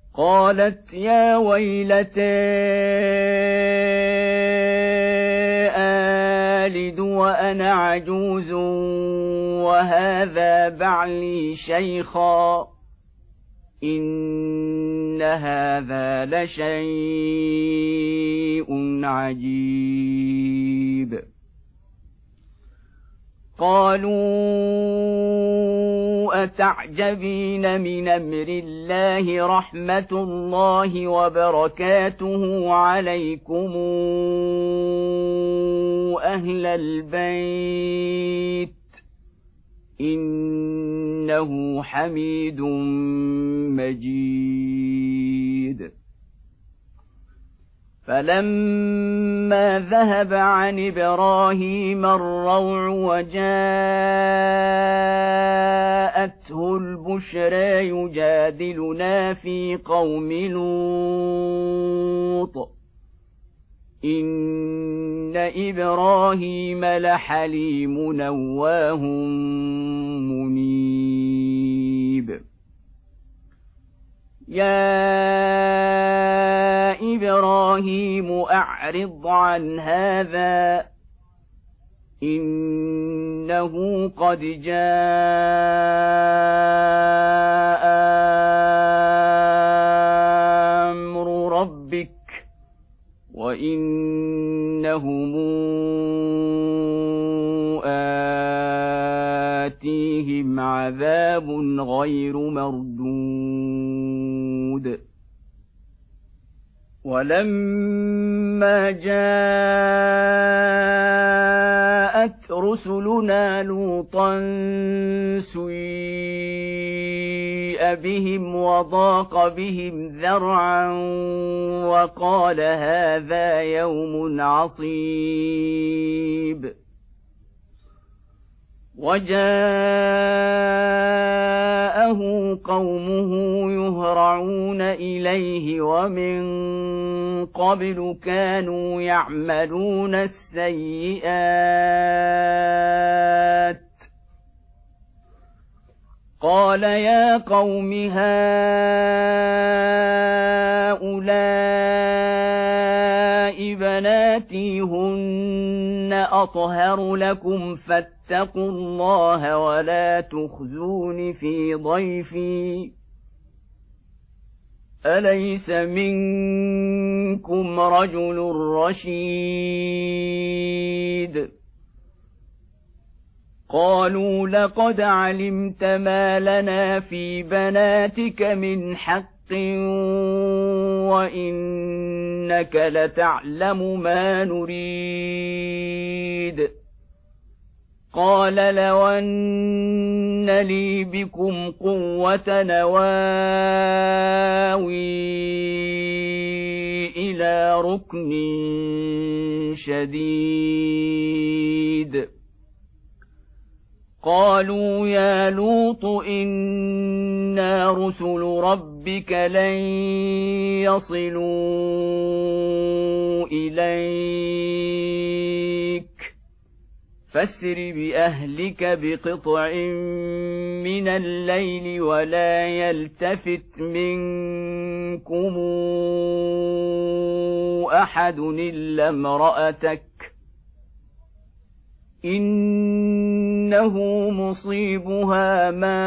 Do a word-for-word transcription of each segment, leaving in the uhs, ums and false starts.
قالت يا ويلتى آلد وأنا عجوز وهذا بعلي شيخا إن هذا لشيء عجيب. قالوا أتعجبين من أمر الله رحمة الله وبركاته عليكم أهل البيت إنه حميد مجيد. فلما ذهب عن إبراهيم الروع وجاءته البشرى يجادلنا في قوم لوط إن إبراهيم لحليم نواه منيب. يا إبراهيم أعرض عن هذا إنه قد جاء أمر ربك وإنهم آتيهم عذاب غير مردود. ولما جاءت رسلنا لوطا سيء بهم وضاق بهم ذرعا وقال هذا يوم عصيب. وجاءه قومه يهرعون إليه ومن قبل كانوا يعملون السيئات. قال يا قوم هؤلاء بناتي هن أطهر لكم فاتقوا الله ولا تخزون في ضيفي أليس منكم رجل رشيد. قالوا لقد علمت ما لنا في بناتك من حق وإنك لتعلم ما نريد. قال لو أن لي بكم قوة نواوي إلى ركن شديد. قالوا يا لوط إنا رسل ربك لن يصلوا إليك فاسر بأهلك بقطع من الليل ولا يلتفت منكم أحد إلا امرأتك إنه مصيبها ما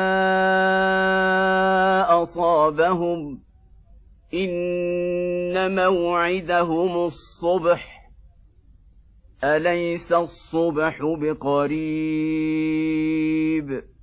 أصابهم إن موعدهم الصبح أليس الصبح بقريب.